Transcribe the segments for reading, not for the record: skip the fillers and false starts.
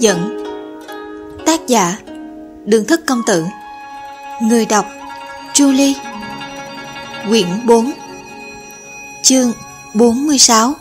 giận. Tác giả Đường Thất Công Tử. Người đọc Julie. Quyển 4, chương 46.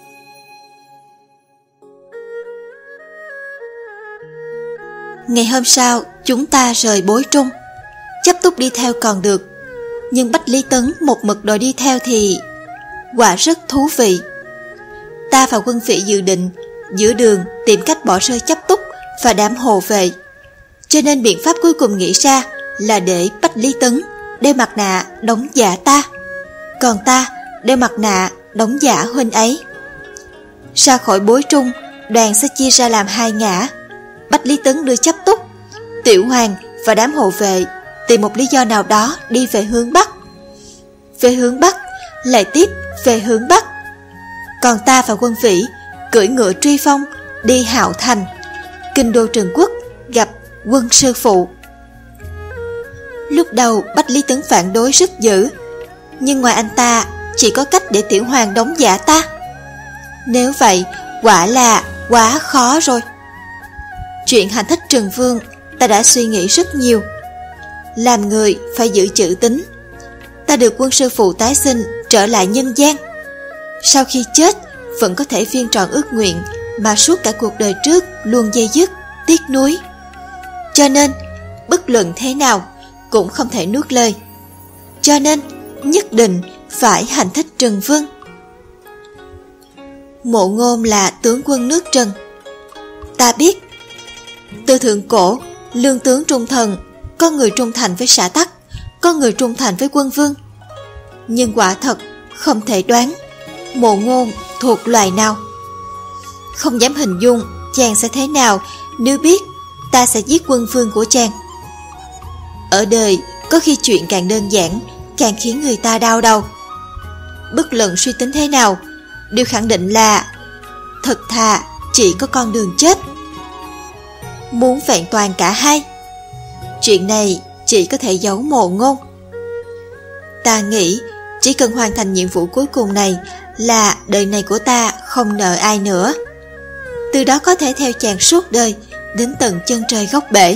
Ngày hôm sau, chúng ta rời Bối Trung. Chấp túc đi theo còn được, nhưng Bách Lý Tấn một mực đòi đi theo thì quả rất thú vị. Ta và quân phỉ dự định giữa đường tìm cách bỏ rơi Chấp túc và đám hộ vệ, cho nên biện pháp cuối cùng nghĩ ra là để Bách Lý Tấn đeo mặt nạ đóng giả ta, còn ta đeo mặt nạ đóng giả huynh ấy. Ra khỏi Bối Trung, đoàn sẽ chia ra làm hai ngã. Bách Lý Tấn đưa Chấp túc, Tiểu Hoàng và đám hộ vệ tìm một lý do nào đó đi về hướng Bắc. Về hướng Bắc, lại tiếp về hướng Bắc. Còn ta và quân Vĩ cưỡi ngựa truy phong đi Hạo Thành, kinh đô Trần Quốc, gặp quân sư phụ. Lúc đầu Bách Lý Tấn phản đối rất dữ, nhưng ngoài anh ta chỉ có cách để Tiểu Hoàng đóng giả ta. Nếu vậy, quả là quá khó rồi. Chuyện hành thích Trần Vương ta đã suy nghĩ rất nhiều. Làm người phải giữ chữ tín. Ta được quân sư phụ tái sinh trở lại nhân gian. Sau khi chết vẫn có thể viên trọn ước nguyện mà suốt cả cuộc đời trước luôn dây dứt, tiếc nuối. Cho nên bất luận thế nào cũng không thể nuốt lời. Cho nên nhất định phải hành thích Trần Vương. Mộ Ngôn là tướng quân nước Trần. Ta biết từ thượng cổ, lương tướng trung thần, có người trung thành với xã tắc, có người trung thành với quân vương. Nhưng quả thật không thể đoán Mộ Ngôn thuộc loài nào. Không dám hình dung chàng sẽ thế nào nếu biết ta sẽ giết quân vương của chàng. Ở đời có khi chuyện càng đơn giản càng khiến người ta đau đầu. Bất luận suy tính thế nào, đều khẳng định là thật thà chỉ có con đường chết. Muốn vẹn toàn cả hai, chuyện này chỉ có thể giấu Mộ Ngôn. Ta nghĩ chỉ cần hoàn thành nhiệm vụ cuối cùng này là đời này của ta không nợ ai nữa. Từ đó có thể theo chàng suốt đời đến tận chân trời góc bể.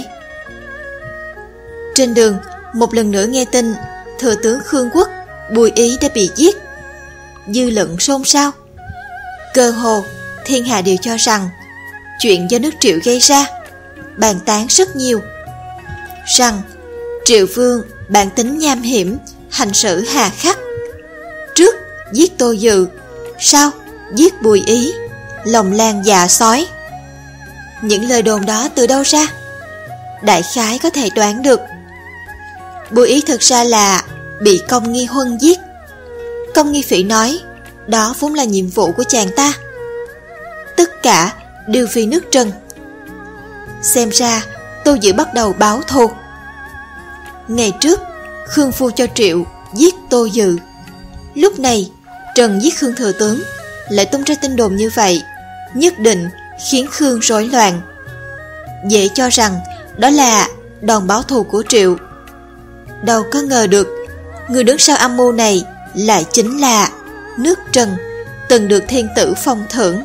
Trên đường, một lần nữa nghe tin thừa tướng Khương Quốc Bùi Ý đã bị giết. Dư luận xôn xao. Cơ hồ thiên hạ đều cho rằng chuyện do nước Triệu gây ra, bàn tán rất nhiều. Rằng Triệu Vương bản tính nham hiểm, hành xử hà khắc. Trước giết Tô Dự, sau giết Bùi Ý, lòng lan dạ sói. Những lời đồn đó từ đâu ra? Đại khái có thể đoán được. Bùi Ý thực ra là bị Công Nghi Huân giết. Công Nghi Phỉ nói đó vốn là nhiệm vụ của chàng ta. Tất cả đều vì nước Trần. Xem ra Tô Dự bắt đầu báo thù. Ngày trước Khương Phu cho Triệu giết Tô Dự. Lúc này Trần giết Khương thừa tướng, lại tung ra tin đồn như vậy, nhất định khiến Khương rối loạn. Dễ cho rằng đó là đòn báo thù của Triệu. Đâu có ngờ được người đứng sau âm mưu này lại chính là nước Trần, từng được thiên tử phong thưởng.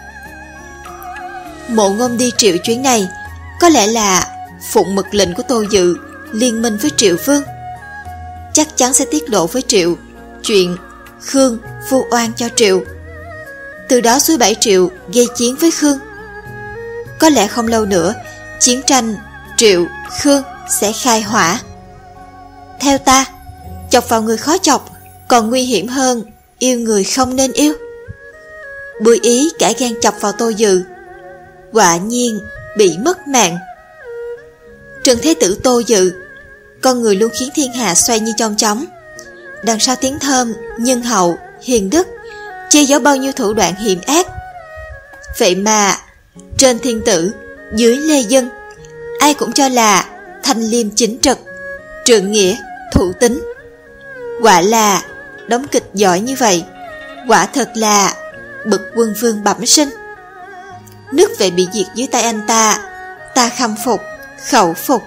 Mộ Ngôn đi Triệu chuyến này có lẽ là phụng mật lệnh của Tô Dự liên minh với Triệu Vương. Chắc chắn sẽ tiết lộ với Triệu chuyện Khương vu oan cho Triệu, từ đó suối bẫy Triệu gây chiến với Khương. Có lẽ không lâu nữa chiến tranh Triệu Khương sẽ khai hỏa. Theo ta, chọc vào người khó chọc còn nguy hiểm hơn yêu người không nên yêu. Bùi Ý cả gan chọc vào Tô Dự, quả nhiên bị mất mạng. Trần Thế Tử Tô Dự, con người luôn khiến thiên hạ xoay như chong chóng. Đằng sau tiếng thơm, nhân hậu, hiền đức, che giấu bao nhiêu thủ đoạn hiểm ác. Vậy mà trên thiên tử, dưới lê dân, ai cũng cho là thanh liêm chính trực, trượng nghĩa, thủ tín. Quả là đóng kịch giỏi như vậy, quả thật là bậc quân vương bẩm sinh. Nước Vệ bị diệt dưới tay anh ta khâm phục, khẩu phục.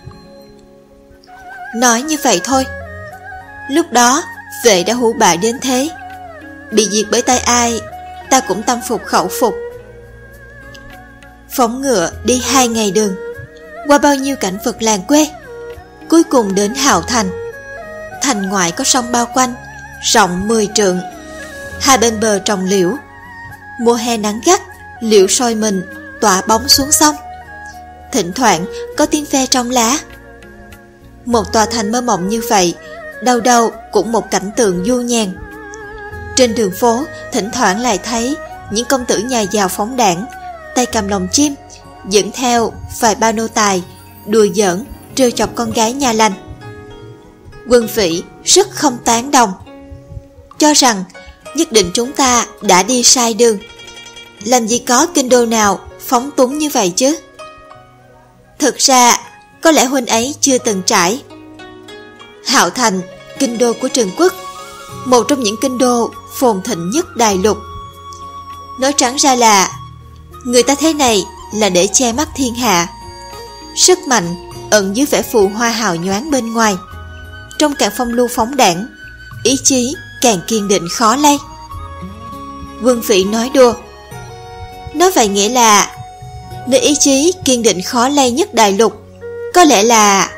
Nói như vậy thôi. Lúc đó Vệ đã hủ bại đến thế, bị diệt bởi tay ai ta cũng tâm phục khẩu phục. phóng ngựa đi 2 ngày đường, qua bao nhiêu cảnh vật làng quê, cuối cùng đến Hào Thành. Thành ngoại có sông bao quanh, rộng 10 trượng, hai bên bờ trồng liễu. Mùa hè nắng gắt, liễu soi mình tỏa bóng xuống sông, thỉnh thoảng có tiếng ve trong lá. Một tòa thành mơ mộng như vậy, đâu đâu cũng một cảnh tượng du nhàn. Trên đường phố thỉnh thoảng lại thấy những công tử nhà giàu phóng đãng, tay cầm lồng chim, dẫn theo vài ba nô tài đùa giỡn trêu chọc con gái nhà lành. Quân Phỉ rất không tán đồng, cho rằng nhất định chúng ta đã đi sai đường. Làm gì có kinh đô nào phóng túng như vậy chứ? Thực ra có lẽ huynh ấy chưa từng trải. Hạo Thành, kinh đô của Trần Quốc, một trong những kinh đô phồn thịnh nhất đại lục. Nói trắng ra là người ta thế này là để che mắt thiên hạ. Sức mạnh ẩn dưới vẻ phù hoa hào nhoáng bên ngoài, trong càng phong lưu phóng đãng, ý chí càng kiên định khó lay. Quân Phỉ nói đùa, nói vậy nghĩa là nơi ý chí kiên định khó lay nhất đại lục có lẽ là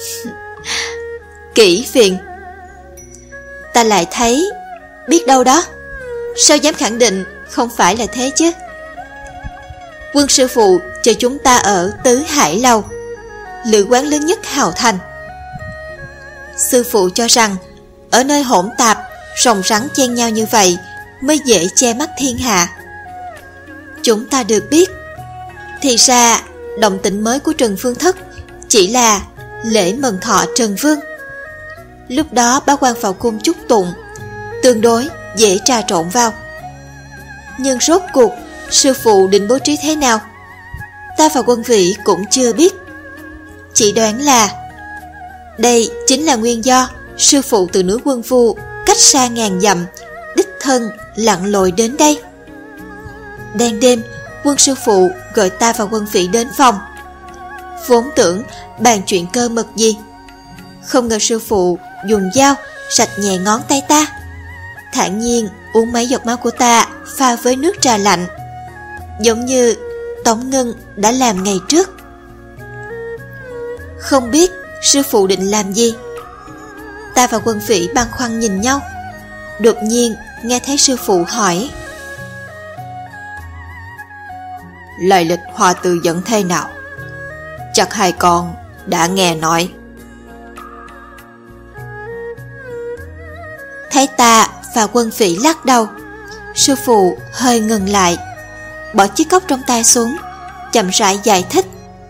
Kỷ Viện. Ta lại thấy, biết đâu đó, sao dám khẳng định không phải là thế chứ? Quân sư phụ chờ chúng ta ở Tứ Hải Lâu, lữ quán lớn nhất Hào Thành. Sư phụ cho rằng ở nơi hỗn tạp, rồng rắn chen nhau như vậy mới dễ che mắt thiên hạ. Chúng ta được biết, thì ra động tĩnh mới của Trần Phương Thất chỉ là lễ mừng thọ Trần Vương. Lúc đó bá quan vào cung chúc tụng, tương đối dễ trà trộn vào. Nhưng rốt cuộc sư phụ định bố trí thế nào, ta và Quân Vĩ cũng chưa biết. Chỉ đoán là đây chính là nguyên do sư phụ từ núi Quân Vu cách xa ngàn dặm đích thân lặn lội đến đây. Đang đêm, Quân sư phụ gọi ta và Quân Vĩ đến phòng, vốn tưởng bàn chuyện cơ mật gì, không ngờ sư phụ dùng dao rạch nhẹ ngón tay ta, thản nhiên uống mấy giọt máu của ta pha với nước trà lạnh, giống như Tống Ngân đã làm ngày trước. Không biết sư phụ định làm gì, ta và Quân Vĩ băn khoăn nhìn nhau. Đột nhiên nghe thấy sư phụ hỏi: Lời lịch Hoa Từ Dẫn thế nào? Chắc hai con đã nghe nói. Thấy ta và Quân Vĩ lắc đầu, sư phụ hơi ngừng lại, bỏ chiếc cốc trong tay xuống, chậm rãi giải thích.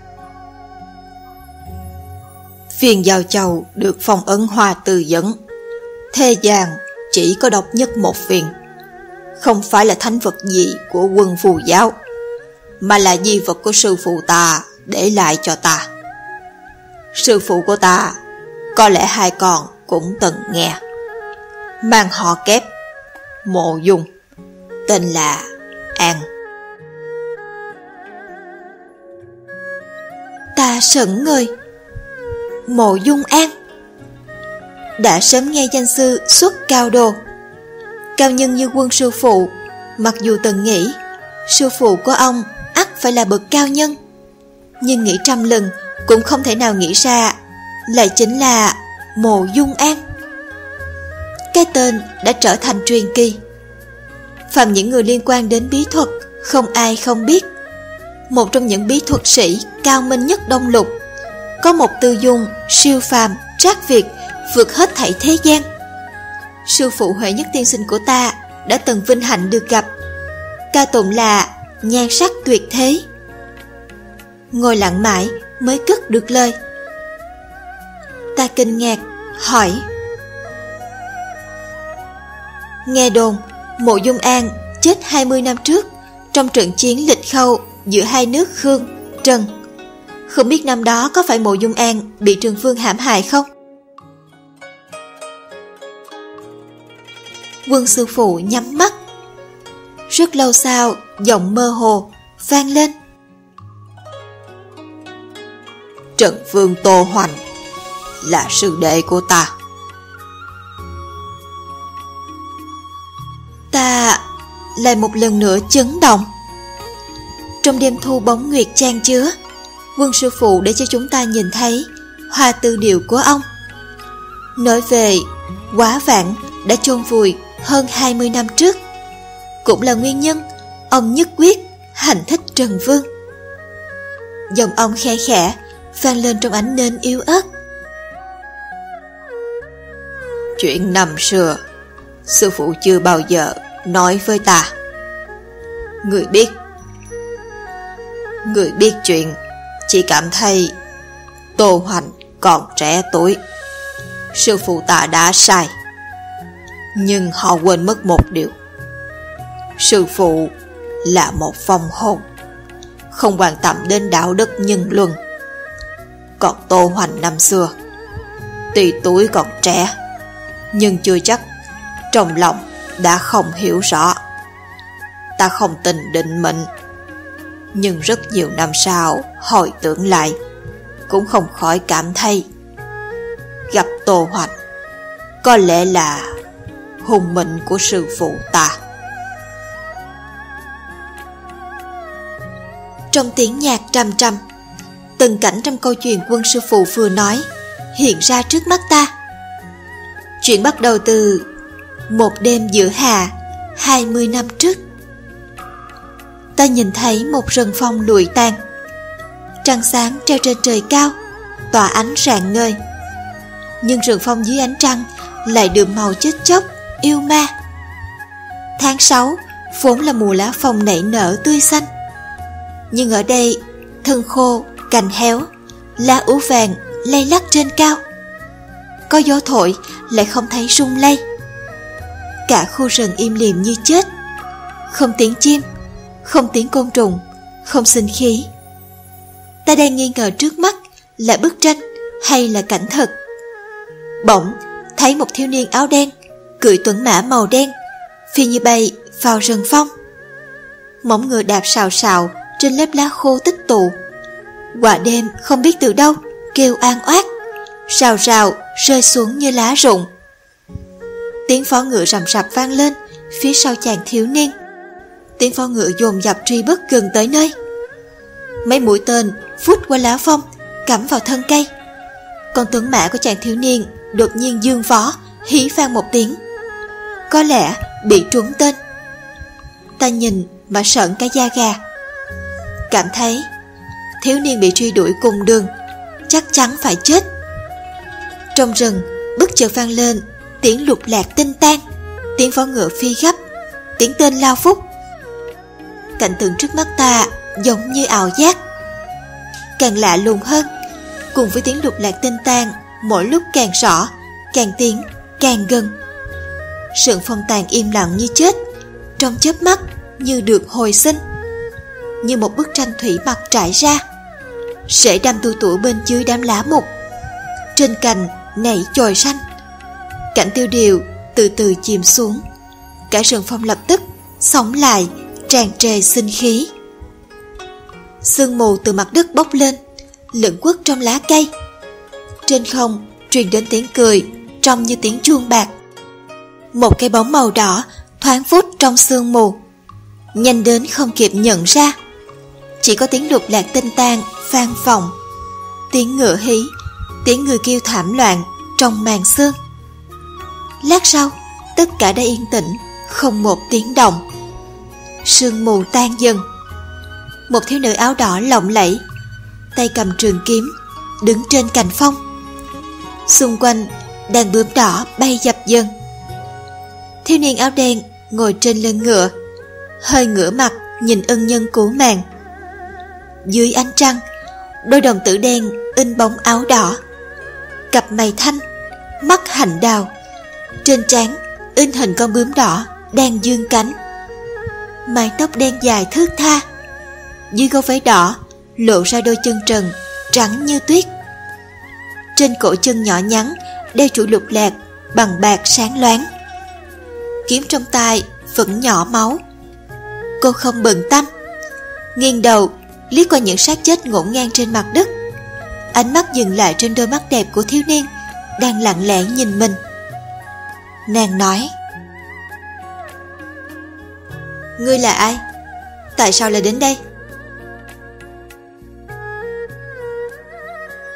Viên Giao Châu được phong ấn Hoa Từ Dẫn, thế gian chỉ có độc nhất một viên, không phải là thánh vật gì của Quân Phù giáo, mà là di vật của sư phụ ta để lại cho ta. Sư phụ của ta có lẽ hai con cũng từng nghe, mang họ Kép, Mộ Dung, tên là An. Ta sững người. Mộ Dung An. Đã sớm nghe danh sư xuất cao đồ, cao nhân như Quân sư phụ, mặc dù từng nghĩ sư phụ của ông ắt phải là bậc cao nhân, nhưng nghĩ trăm lần cũng không thể nào nghĩ ra lại chính là Mộ Dung An. Cái tên đã trở thành truyền kỳ, phàm những người liên quan đến bí thuật không ai không biết. Một trong những bí thuật sĩ cao minh nhất Đông Lục, có một tư dung siêu phàm trác việt vượt hết thảy thế gian. Sư phụ Huệ Nhất tiên sinh của ta đã từng vinh hạnh được gặp, ca tụng là nhan sắc tuyệt thế. Ngồi lặng mãi mới cất được lời. Ta kinh ngạc hỏi: Nghe đồn Mộ Dung An chết 20 năm trước trong trận chiến Lịch Khâu giữa hai nước Khương, Trần. Không biết năm đó có phải Mộ Dung An bị Trần Vương hãm hại không? Quân sư phụ nhắm mắt. Rất lâu sau, giọng mơ hồ vang lên: Trần Vương Tô Hoành là sư đệ của ta. Ta lại một lần nữa chấn động. Trong đêm thu bóng nguyệt chan chứa, Quân sư phụ để cho chúng ta nhìn thấy hoa tư điệu của ông. Nói về Quá Vãn đã chôn vùi hơn 20 năm trước, cũng là nguyên nhân ông nhất quyết hành thích Trần Vương. Giọng ông khe khẽ vang lên trong ánh nến yếu ớt. Chuyện năm xưa, sư phụ chưa bao giờ nói với ta. Người biết chuyện, chỉ cảm thấy Tô Hoành còn trẻ tuổi. Sư phụ ta đã sai, nhưng họ quên mất một điều. Sư phụ là một vong hồn, không quan tâm đến đạo đức nhân luân. Còn Tô Hoành năm xưa, tuy tuổi còn trẻ, nhưng chưa chắc trong lòng đã không hiểu rõ. Ta không tin định mệnh, nhưng rất nhiều năm sau hồi tưởng lại, cũng không khỏi cảm thấy gặp Tô Hoành có lẽ là hùng mệnh của sư phụ ta. Trong tiếng nhạc trầm trầm, từng cảnh trong câu chuyện Quân sư phụ vừa nói hiện ra trước mắt ta. Chuyện bắt đầu từ một đêm giữa hạ 20 năm trước. Ta nhìn thấy một rừng phong lụi tàn, trăng sáng treo trên trời cao, tỏa ánh rạng ngời. Nhưng rừng phong dưới ánh trăng lại đượm màu chết chóc, yêu ma. Tháng 6 vốn là mùa lá phong nảy nở tươi xanh, nhưng ở đây thân khô, cành héo, lá úa vàng lay lắc trên cao. Có gió thổi lại không thấy rung lay. Cả khu rừng im lìm như chết, không tiếng chim, không tiếng côn trùng, không sinh khí. Ta đang nghi ngờ trước mắt là bức tranh hay là cảnh thực. Bỗng thấy một thiếu niên áo đen cưỡi tuấn mã màu đen phi như bay vào rừng phong. Móng ngựa đạp xào xào trên lớp lá khô tích tụ. Quả đêm không biết từ đâu kêu oan oát, rào rào rơi xuống như lá rụng. Tiếng phó ngựa rầm rập vang lên phía sau chàng thiếu niên. Tiếng phó ngựa dồn dập truy bức gần tới nơi. Mấy mũi tên phút qua lá phong, cắm vào thân cây. Con tuấn mã của chàng thiếu niên đột nhiên dương vó, hí vang một tiếng. Có lẽ bị trúng tên. Ta nhìn mà sợn cả da gà, cảm thấy thiếu niên bị truy đuổi cùng đường chắc chắn phải chết. Trong rừng bất chợt vang lên tiếng lục lạc tinh tan, tiếng vó ngựa phi gấp, tiếng tên lao vút. Cảnh tượng trước mắt ta giống như ảo giác. Càng lạ lùng hơn, cùng với tiếng lục lạc tinh tan mỗi lúc càng rõ, càng tiến, càng gần. Sườn phong tàn im lặng như chết, trong chớp mắt như được hồi sinh. Như một bức tranh thủy mặc trải ra, rễ đâm tu tủa bên dưới đám lá mục, trên cành nảy chồi xanh. Cảnh tiêu điều từ từ chìm xuống, cả sườn phong lập tức sống lại, tràn trề sinh khí. Sương mù từ mặt đất bốc lên, lững quất trong lá cây. Trên không truyền đến tiếng cười trông như tiếng chuông bạc. Một cái bóng màu đỏ thoáng vút trong sương mù, nhanh đến không kịp nhận ra. Chỉ có tiếng lục lạc tinh tan vang vọng, tiếng ngựa hí, tiếng người kêu thảm loạn trong màn sương. Lát sau tất cả đã yên tĩnh, không một tiếng động. Sương mù tan dần. Một thiếu nữ áo đỏ lộng lẫy, tay cầm trường kiếm, đứng trên cành phong. Xung quanh đàn bướm đỏ bay dập dần. Thiếu niên áo đen ngồi trên lưng ngựa, hơi ngửa mặt nhìn ân nhân cứu mạng. Dưới ánh trăng, đôi đồng tử đen in bóng áo đỏ, cặp mày thanh, mắt hạnh đào, trên trán in hình con bướm đỏ đang dương cánh. Mái tóc đen dài thướt tha, dưới gấu váy đỏ lộ ra đôi chân trần trắng như tuyết. Trên cổ chân nhỏ nhắn đeo chuỗi lục lạc bằng bạc sáng loáng. Kiếm trong tay vẫn nhỏ máu. Cô không bận tâm, nghiêng đầu liếc qua những xác chết ngổn ngang trên mặt đất. Ánh mắt dừng lại trên đôi mắt đẹp của thiếu niên đang lặng lẽ nhìn mình. Nàng nói: "Ngươi là ai? Tại sao lại đến đây?"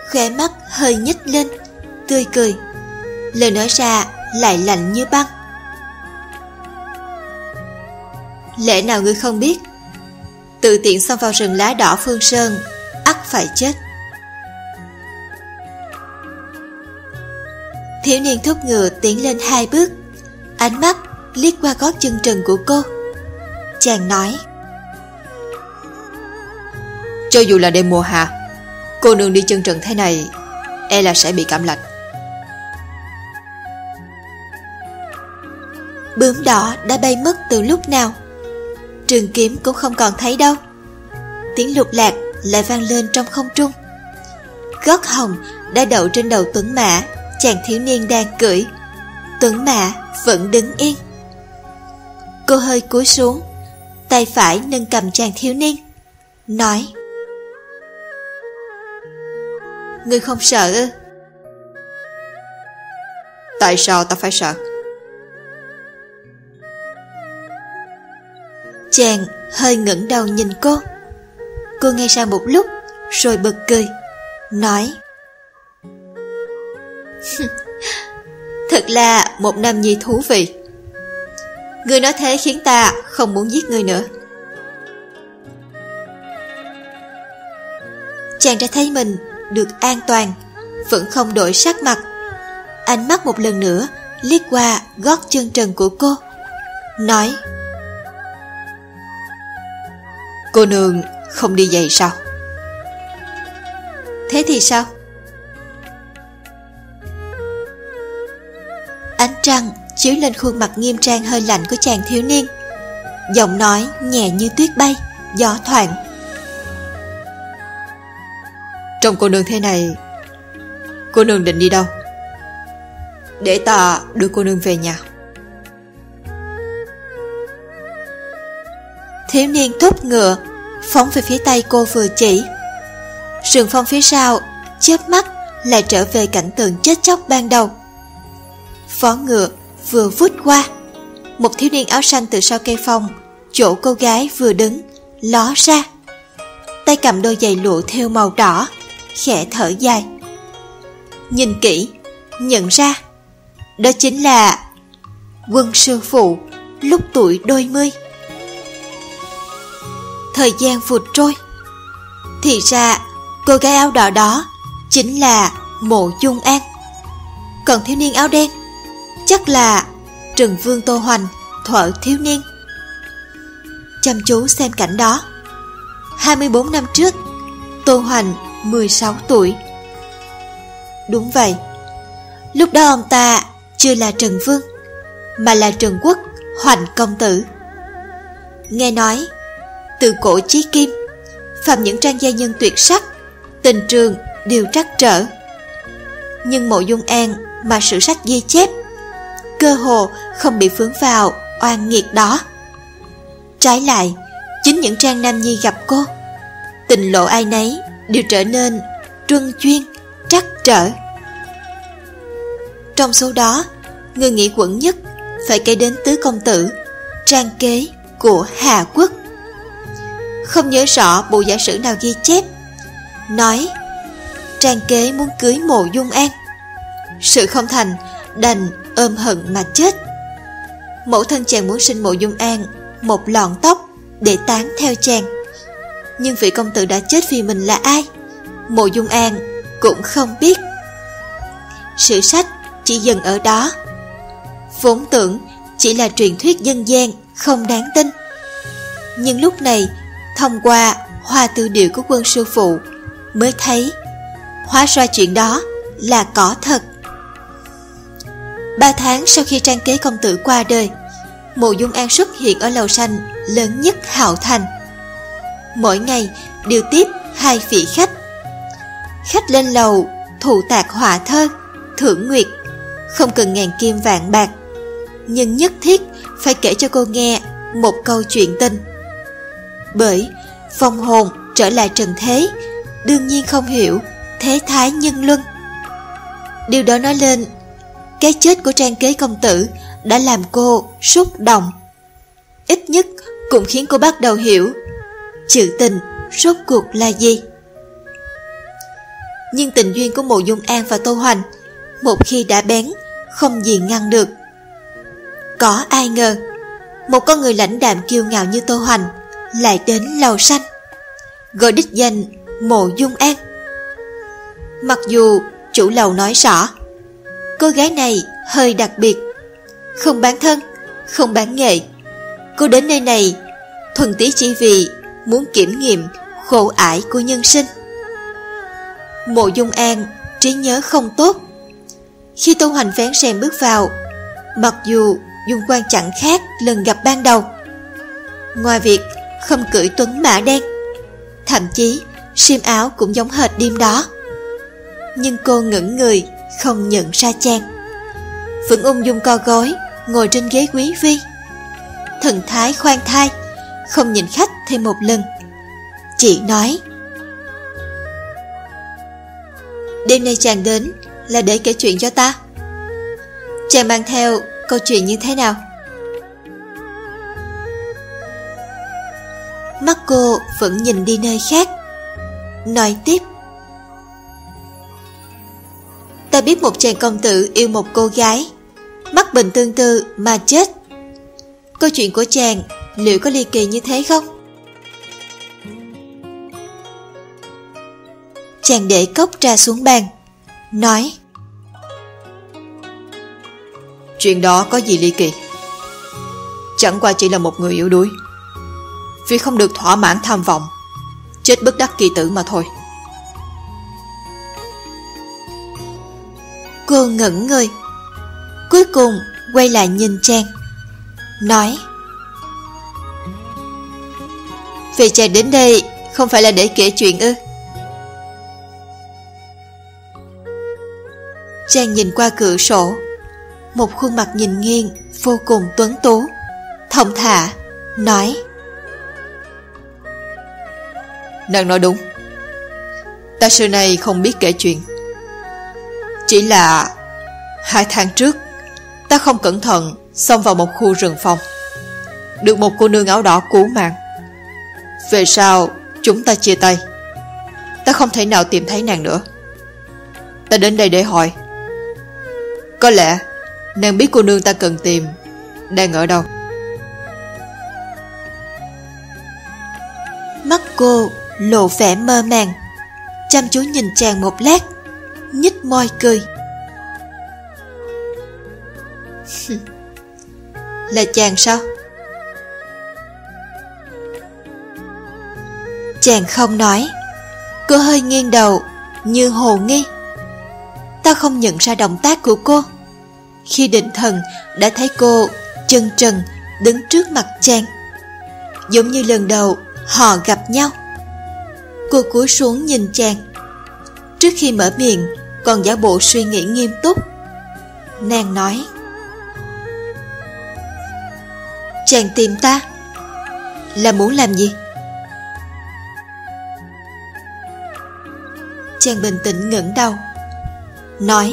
khóe mắt hơi nhếch lên, tươi cười. Lời nói ra lại lạnh như băng. Lẽ nào ngươi không biết, tự tiện xông vào rừng lá đỏ Phương Sơn, ắt phải chết. Thiếu niên thúc ngựa tiến lên 2 bước, ánh mắt liếc qua gót chân trần của cô. Chàng nói: cho dù là đêm mùa hạ, cô nương đi chân trần thế này, e là sẽ bị cảm lạnh. Bướm đỏ đã bay mất từ lúc nào, trường kiếm cũng không còn thấy đâu. Tiếng lục lạc lại vang lên trong không trung. Gót hồng đã đậu trên đầu tuấn mã chàng thiếu niên đang cưỡi. Tuấn mã vẫn đứng yên. Cô hơi cúi xuống, tay phải nâng cầm chàng thiếu niên, nói: ngươi không sợ ư? Tại sao ta phải sợ? Chàng hơi ngẩng đầu nhìn cô. Cô nghe sau một lúc rồi bật cười, nói: thật là một nam nhi thú vị. Ngươi nói thế khiến ta không muốn giết ngươi nữa. Chàng đã thấy mình được an toàn, vẫn không đổi sắc mặt. Ánh mắt một lần nữa liếc qua gót chân trần của cô, nói: cô nương không đi giày sao? Thế thì sao? Ánh trăng chiếu lên khuôn mặt nghiêm trang hơi lạnh của chàng thiếu niên, giọng nói nhẹ như tuyết bay, gió thoảng. Trong cô nương thế này, cô nương định đi đâu? Để ta đưa cô nương về nhà. Thiếu niên thúc ngựa phóng về phía tay cô vừa chỉ. Sườn phong phía sau chớp mắt lại trở về cảnh tượng chết chóc ban đầu. Vó ngựa vừa vút qua, một thiếu niên áo xanh từ sau cây phong, chỗ cô gái vừa đứng, ló ra. Tay cầm đôi giày lụa thêu màu đỏ, khẽ thở dài. Nhìn kỹ, nhận ra đó chính là Quân sư phụ lúc tuổi đôi mươi. Thời gian vụt trôi, thì ra cô gái áo đỏ đó chính là Mộ Dung An. Còn thiếu niên áo đen chắc là Trừng Vương Tô Hoành, thuở thiếu niên. Chăm chú xem cảnh đó. 24 năm trước, Tô Hoành 16 tuổi. Đúng vậy, lúc đó ông ta chưa là Trần Vương, mà là Trần Quốc Hoành công tử. Nghe nói từ cổ chí kim, phạm những trang gia nhân tuyệt sắc, tình trường đều trắc trở. Nhưng Mộ Dung An mà sử sách ghi chép, cơ hồ không bị vướng vào oan nghiệt đó. Trái lại, chính những trang nam nhi gặp cô, tình lộ ai nấy đều trở nên truân chuyên, trắc trở. Trong số đó, người nghĩ quẩn nhất phải kể đến tứ công tử, Trang Kế của Hà Quốc. Không nhớ rõ bộ giả sử nào ghi chép, nói Trang Kế muốn cưới Mộ Dung An, sự không thành đành ôm hận mà chết. Mẫu thân chàng muốn sinh Mộ Dung An một lọn tóc để tán theo chàng, nhưng vị công tử đã chết vì mình là ai, Mộ Dung An cũng không biết. Sử sách chỉ dừng ở đó, vốn tưởng chỉ là truyền thuyết dân gian không đáng tin. Nhưng lúc này, thông qua hoa tư điệu của Quân sư phụ, mới thấy hóa ra chuyện đó là có thật. 3 tháng sau khi Trang Kế công tử qua đời, Mộ Dung An xuất hiện ở lầu xanh lớn nhất Hạo Thành. Mỗi ngày đều tiếp 2 vị khách. Khách lên lầu thụ tạc họa thơ, thưởng nguyệt, không cần ngàn kim vạn bạc, nhưng nhất thiết phải kể cho cô nghe một câu chuyện tình. Bởi vong hồn trở lại trần thế, đương nhiên không hiểu thế thái nhân luân. Điều đó nói lên cái chết của Trang Kế công tử đã làm cô xúc động. Ít nhất cũng khiến cô bắt đầu hiểu chữ tình rốt cuộc là gì. Nhưng tình duyên của Mộ Dung An và Tô Hoành một khi đã bén, không gì ngăn được. Có ai ngờ một con người lãnh đạm kiêu ngạo như Tô Hoành lại đến lầu xanh, gọi đích danh Mộ Dung An. Mặc dù chủ lầu nói rõ cô gái này hơi đặc biệt, không bán thân, không bán nghệ, cô đến nơi này thuần túy chỉ vì muốn kiểm nghiệm khổ ải của nhân sinh. Mộ Dung An trí nhớ không tốt. Khi Tô Hoành vén rèm bước vào, mặc dù dung quan chẳng khác lần gặp ban đầu, ngoài việc không cưỡi tuấn mã đen, thậm chí xiêm áo cũng giống hệt đêm đó, nhưng cô ngẩn người không nhận ra chàng. Vẫn ung dung co gối ngồi trên ghế quý phi, thần thái khoan thai, không nhìn khách thêm một lần, chỉ nói: đêm nay chàng đến là để kể chuyện cho ta. Chàng mang theo câu chuyện như thế nào? Mắt cô vẫn nhìn đi nơi khác, nói tiếp: ta biết một chàng công tử yêu một cô gái, mắc bệnh tương tự mà chết. Câu chuyện của chàng liệu có ly kỳ như thế không? Chàng để cốc trà xuống bàn, nói: chuyện đó có gì ly kỳ? Chẳng qua chỉ là một người yếu đuối, vì không được thỏa mãn tham vọng, chết bất đắc kỳ tử mà thôi. Cô ngẩn người, cuối cùng quay lại nhìn chàng, nói: vậy chàng đến đây không phải là để kể chuyện ư? Chàng nhìn qua cửa sổ, một khuôn mặt nhìn nghiêng vô cùng tuấn tú, thong thả nói: nàng nói đúng, ta xưa nay không biết kể chuyện. Chỉ là 2 tháng trước ta không cẩn thận xông vào một khu rừng phong, được một cô nương áo đỏ cứu mạng. Về sau chúng ta chia tay, ta không thể nào tìm thấy nàng nữa. Ta đến đây để hỏi, có lẽ nàng biết cô nương ta cần tìm đang ở đâu. Mắt cô lộ vẻ mơ màng, chăm chú nhìn chàng một lát, nhếch môi cười. Là chàng sao? Chàng không nói. Cô hơi nghiêng đầu như hồ nghi. Ta không nhận ra động tác của cô. Khi định thần đã thấy cô chân trần đứng trước mặt chàng, giống như lần đầu họ gặp nhau. Cô cúi xuống nhìn chàng, trước khi mở miệng còn giả bộ suy nghĩ nghiêm túc. Nàng nói: chàng tìm ta là muốn làm gì? Chàng bình tĩnh ngẩng đầu, nói: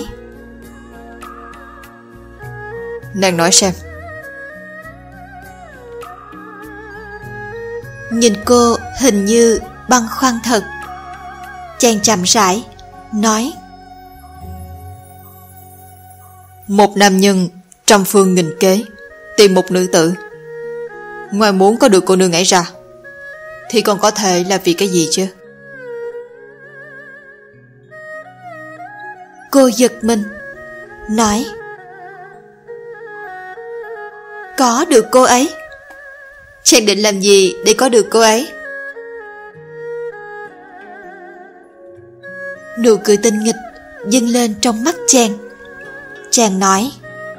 nàng nói xem. Nhìn cô hình như băn khoăn thật. Chàng chậm rãi nói: một nam nhân trăm phương nghìn kế tìm một nữ tử, ngoài muốn có được cô nương ấy ra thì còn có thể là vì cái gì chứ? Cô giật mình, nói: có được cô ấy? Chàng định làm gì để có được cô ấy? Nụ cười tinh nghịch dâng lên trong mắt chàng. Chàng nói: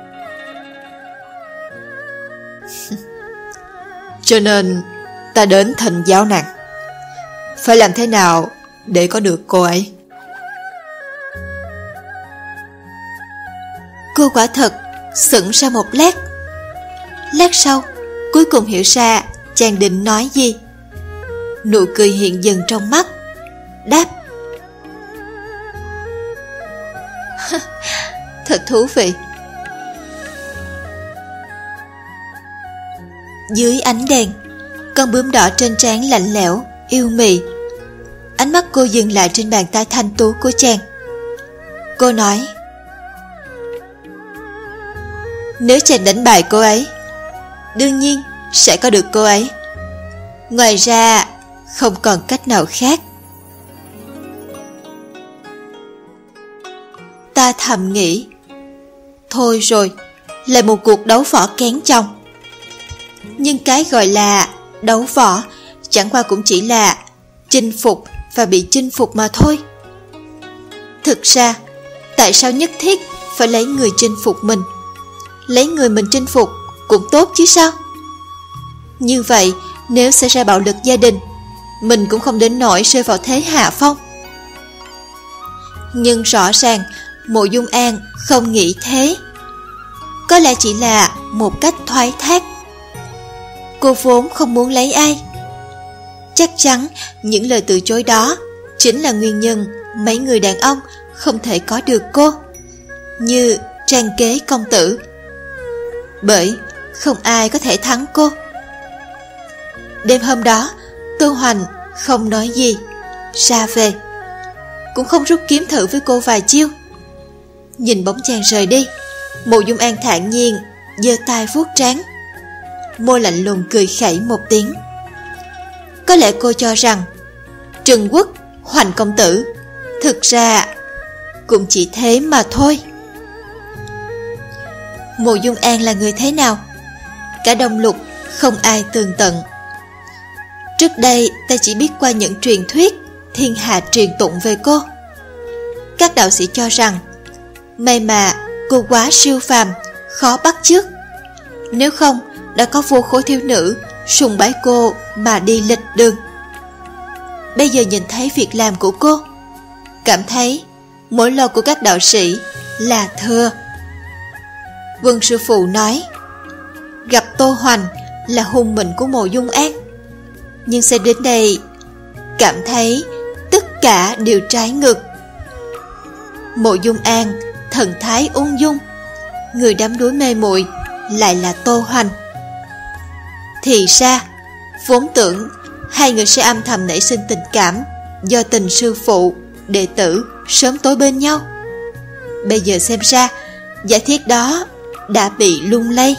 cho nên ta đến thỉnh giáo nàng, phải làm thế nào để có được cô ấy. Cô quả thật sững ra một lát. Lát sau cuối cùng hiểu ra chàng định nói gì. Nụ cười hiện dần trong mắt, đáp: thật thú vị. Dưới ánh đèn, con bướm đỏ trên trán lạnh lẽo, yêu mị. Ánh mắt cô dừng lại trên bàn tay thanh tú của chàng. Cô nói: nếu chàng đánh bại cô ấy, đương nhiên sẽ có được cô ấy. Ngoài ra không còn cách nào khác. Ta thầm nghĩ, thôi rồi, lại một cuộc đấu võ kén chồng. Nhưng cái gọi là đấu võ chẳng qua cũng chỉ là chinh phục và bị chinh phục mà thôi. Thực ra, tại sao nhất thiết phải lấy người chinh phục mình? Lấy người mình chinh phục cũng tốt chứ sao? Như vậy, nếu xảy ra bạo lực gia đình, mình cũng không đến nỗi rơi vào thế hạ phong. Nhưng rõ ràng Mộ Dung An không nghĩ thế. Có lẽ chỉ là một cách thoái thác. Cô vốn không muốn lấy ai. Chắc chắn những lời từ chối đó chính là nguyên nhân mấy người đàn ông không thể có được cô, như Trang Kế công tử. Bởi không ai có thể thắng cô. Đêm hôm đó, Tô Hoành không nói gì, ra về. Cũng không rút kiếm thử với cô vài chiêu. Nhìn bóng chàng rời đi, Mộ Dung An thản nhiên giơ tay vuốt trán, môi lạnh lùng cười khẩy một tiếng. Có lẽ cô cho rằng Trừng Quốc, Hoành công tử thực ra cũng chỉ thế mà thôi. Mộ Dung An là người thế nào? Cả Đông Lục không ai tường tận. Trước đây ta chỉ biết qua những truyền thuyết thiên hạ truyền tụng về cô. Các đạo sĩ cho rằng may mà cô quá siêu phàm, khó bắt chước. Nếu không, đã có vô khối thiếu nữ sùng bái cô mà đi lệch đường. Bây giờ nhìn thấy việc làm của cô, cảm thấy mỗi lời của các đạo sĩ là thừa. Vân sư phụ nói, gặp Tô Hoành là hung mệnh của Mộ Dung An. Nhưng xem đến đây, cảm thấy tất cả đều trái ngược. Mộ Dung An thần thái ung dung, người đắm đuối mê muội lại là Tô Hoành. Thì ra, vốn tưởng hai người sẽ âm thầm nảy sinh tình cảm do tình sư phụ, đệ tử sớm tối bên nhau. Bây giờ xem ra, giả thiết đó đã bị lung lay.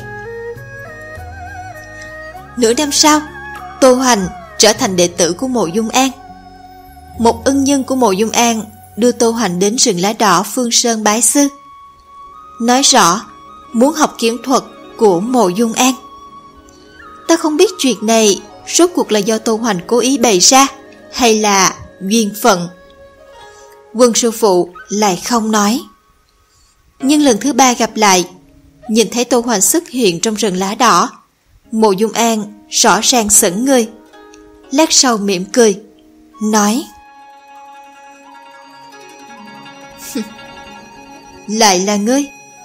Nửa năm sau, Tô Hoành trở thành đệ tử của Mộ Dung An. Một ân nhân của Mộ Dung An đưa Tô Hoành đến rừng lá đỏ Phương Sơn bái sư, nói rõ muốn học kiếm thuật của Mộ Dung An. Ta không biết chuyện này rốt cuộc là do Tô Hoành cố ý bày ra hay là duyên phận. Quân sư phụ lại không nói. Nhưng lần thứ ba gặp lại, nhìn thấy Tô Hoành xuất hiện trong rừng lá đỏ, Mộ Dung An rõ ràng sững người. Lát sau mỉm cười, nói, lại là ngươi.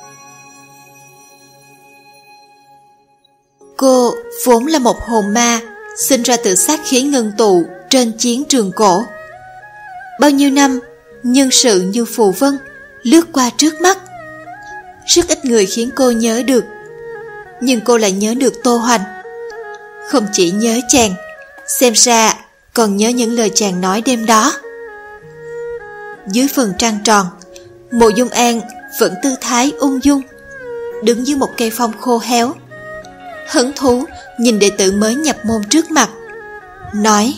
Cô vốn là một hồn ma, sinh ra từ sát khí ngưng tụ trên chiến trường cổ. Bao nhiêu năm, nhân sự như phù vân lướt qua trước mắt. Rất ít người khiến cô nhớ được, nhưng cô lại nhớ được Tô Hoành. Không chỉ nhớ chàng, xem ra còn nhớ những lời chàng nói đêm đó. Dưới phần trăng tròn, Mộ Dung An vẫn tư thái ung dung, đứng dưới một cây phong khô héo, hứng thú nhìn đệ tử mới nhập môn trước mặt, nói,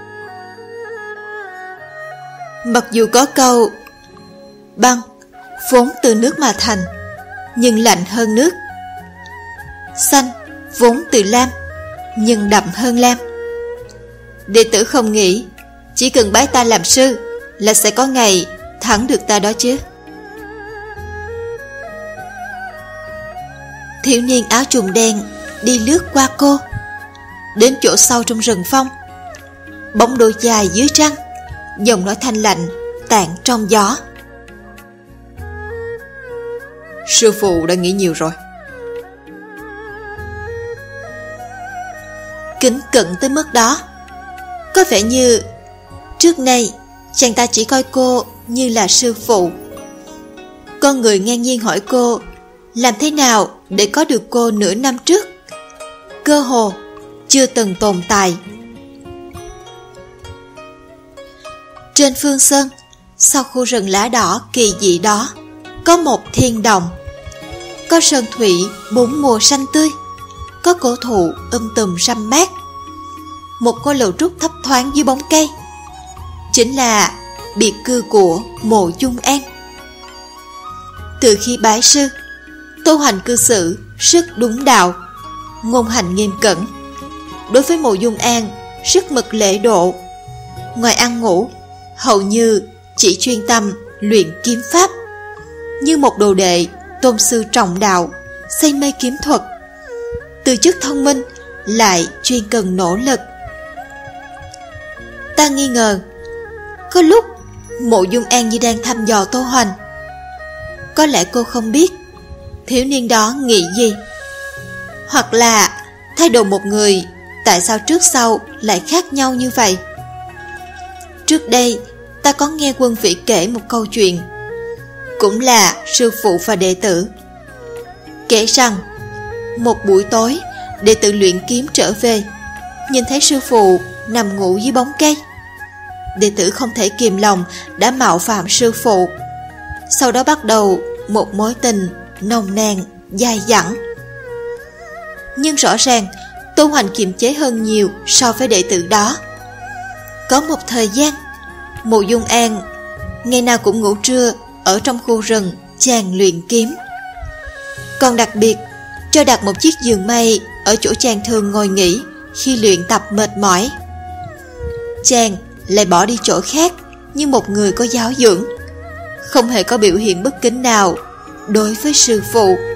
mặc dù có câu băng vốn từ nước mà thành, nhưng lạnh hơn nước. Xanh vốn từ lam, nhưng đậm hơn lam. Đệ tử không nghĩ chỉ cần bái ta làm sư là sẽ có ngày thắng được ta đó chứ. Thiếu niên áo trùng đen đi lướt qua cô, đến chỗ sâu trong rừng phong. Bóng đôi dài dưới trăng, giọng nói thanh lạnh tản trong gió. Sư phụ đã nghĩ nhiều rồi. Kính cận tới mức đó. Có vẻ như trước nay chàng ta chỉ coi cô như là sư phụ. Con người ngang nhiên hỏi cô làm thế nào để có được cô nửa năm trước, cơ hồ chưa từng tồn tại. Trên phương sơn, sau khu rừng lá đỏ kỳ dị đó, có một thiên đồng. Có sơn thủy bốn mùa xanh tươi, có cổ thụ tùm râm mát, một ngôi lầu trúc thấp thoáng dưới bóng cây, chính là biệt cư của Mộ Dung An. Từ khi bái sư, tu hành cư xử rất đúng đạo, ngôn hành nghiêm cẩn. Đối với Mộ Dung An rất mực lễ độ. Ngoài ăn ngủ, hầu như chỉ chuyên tâm luyện kiếm pháp. Như một đồ đệ tôn sư trọng đạo, say mê kiếm thuật, tư chất thông minh, lại chuyên cần nỗ lực. Ta nghi ngờ, có lúc Mộ Dung An như đang thăm dò Tô Hoành. Có lẽ cô không biết thiếu niên đó nghĩ gì, hoặc là thái độ một người tại sao trước sau lại khác nhau như vậy. Trước đây ta có nghe Quân Vĩ kể một câu chuyện, cũng là sư phụ và đệ tử. Kể rằng một buổi tối, đệ tử luyện kiếm trở về, nhìn thấy sư phụ nằm ngủ dưới bóng cây. Đệ tử không thể kìm lòng đã mạo phạm sư phụ. Sau đó bắt đầu một mối tình nồng nàn dài dẳng. Nhưng rõ ràng Tô Hoành kiềm chế hơn nhiều so với đệ tử đó. Có một thời gian, Mộ Dung An ngày nào cũng ngủ trưa ở trong khu rừng chàng luyện kiếm. Còn đặc biệt cho đặt một chiếc giường mây ở chỗ chàng thường ngồi nghỉ khi luyện tập mệt mỏi. Chàng lại bỏ đi chỗ khác như một người có giáo dưỡng, không hề có biểu hiện bất kính nào đối với sư phụ.